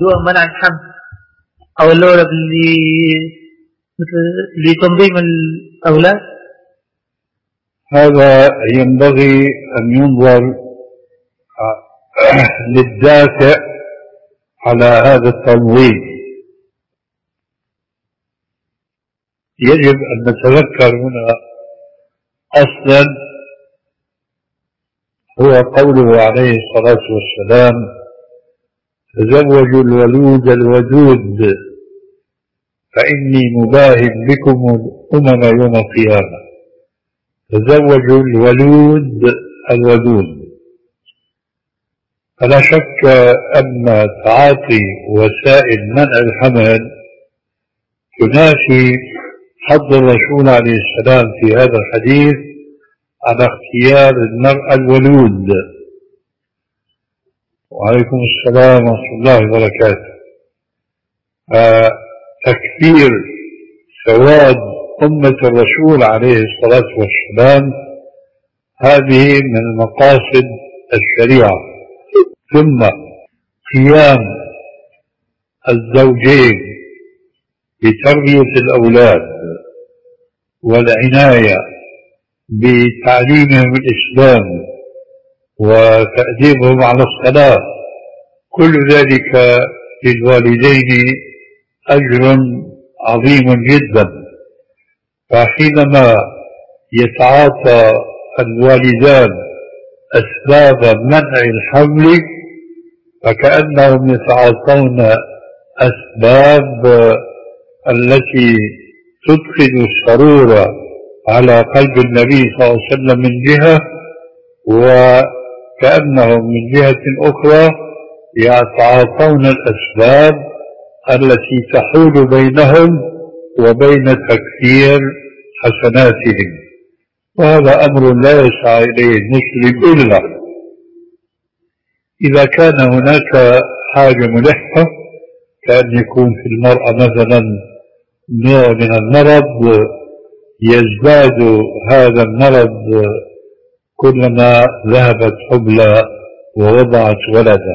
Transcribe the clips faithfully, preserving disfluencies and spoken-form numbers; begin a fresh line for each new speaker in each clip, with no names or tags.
موضوع منع الحمل أو اللورب اللي مثل لتنظيم الأولاد؟
هذا ينبغي أن ينظر للدافع على هذا التنظيم. يجب أن نتذكر هنا أصلا هو قوله عليه الصلاة والسلام: تزوجوا الولود الودود فإني مباهم بكم الأمم يوم القيامة. تزوجوا الولود الودود. فلا شك أن تعاطي وسائل منع الحمل تنافي حض الرسول عليه السلام في هذا الحديث على اختيار المرأة الولود. وعليكم السلام ورحمة الله وبركاته. تكثير سواد أمة الرسول عليه الصلاة والسلام هذه من المقاصد الشريعة. ثم قيام الزوجين بتربية الأولاد والعناية بتعليمهم الإسلام وتأديبهم على الصلاة، كل ذلك للوالدين أجر عظيم جدا. فحينما يتعاطى الوالدان أسباب منع الحمل فكأنهم يتعاطون أسباب التي تدخل السرور على قلب النبي صلى الله عليه وسلم من جهة، وكأنهم من جهة أخرى يتعاطون الأسباب التي تحول بينهم وبين تكثير حسناتهم. وهذا أمر لا يسعى إليه المسلم إلا إذا كان هناك حاجة ملحة، كأن يكون في المرأة مثلا نوع من المرض يزداد هذا المرض كلما ذهبت حبلى ووضعت ولدا.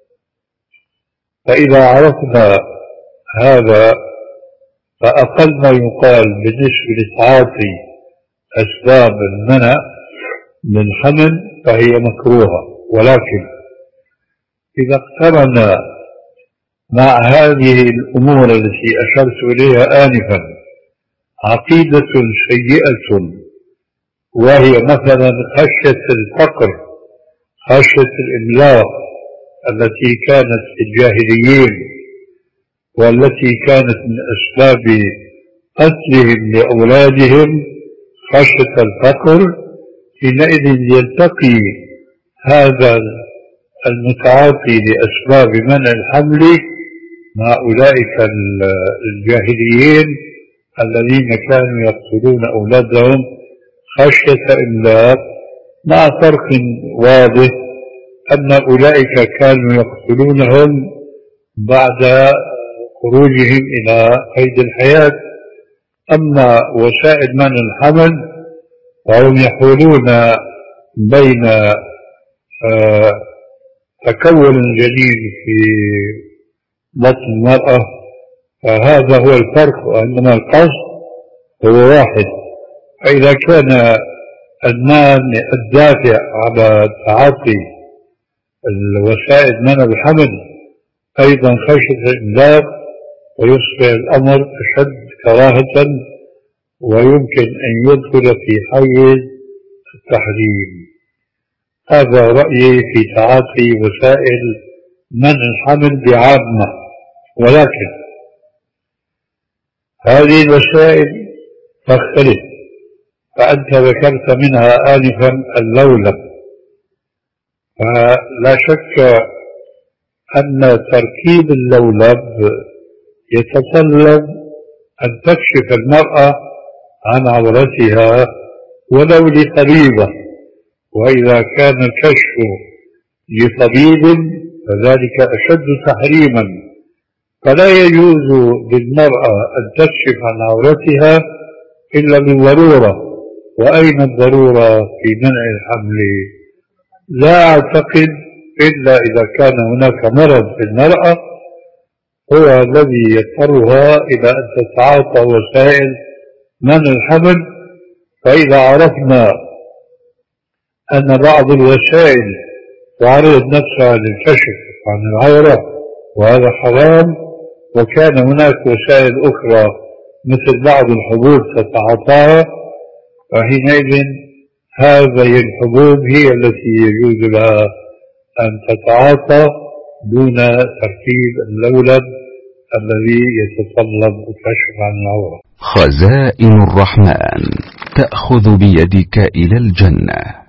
فإذا عرفنا هذا فأقل ما يقال بالنسبة لتعاطي أسباب المنع من حمل فهي مكروهة. ولكن إذا اقترن مع هذه الأمور التي أشرت إليها آنفا عقيدة سيئة، وهي مثلا خشية الفقر، خشية الإملاق التي كانت في الجاهليين والتي كانت من أسباب قتلهم لأولادهم، خشية الفقر، حينئذ يلتقي هذا المتعاطي لأسباب منع الحمل مع أولئك الجاهليين الذين كانوا يقتلون أولادهم خشية إملاق، مع فرق واضح أن أولئك كانوا يقتلونهم بعد خروجهم إلى قيد الحياة. أما وسائل منع الحمل فهم يحولون بين آه تكون جديد في بطن المرأة، فهذا هو الفرق، وإنما القصد هو واحد. فإذا كان المانع الدافع على تعاطي الوسائل منع الحمل أيضا خشية الإملاق، ويصبح الأمر أشد كراهة ويمكن أن يدخل في حيز التحريم. هذا رأيي في تعاطي وسائل منع الحمل بعامة. ولكن هذه الوسائل تختلف، فأنت ذكرت منها آنفا اللولب، فلا شك أن تركيب اللولب يتطلب أن تكشف المرأة عن عورتها ولو لطبيبة، وإذا كان الكشف لطبيب فذلك أشد تحريما. فلا يجوز للمرأة أن تكشف عن عورتها إلا بالضرورة. وأين الضرورة في منع الحمل؟ لا أعتقد إلا إذا كان هناك مرض في المرأة هو الذي يضطرها إلى أن تتعاطى وسائل منع الحمل. فإذا عرفنا أن بعض الوسائل تعرض نفسها للكشف عن العورة وهذا حرام، وكان هناك وسائل أخرى مثل بعض الحبوب تتعاطاها، فحينئذ هذه الحبوب هي التي يجوز لها أن تتعاطى دون تركيب اللولب الذي يتطلب الكشف عن العورة.
خزائن الرحمن تأخذ بيدك إلى الجنة.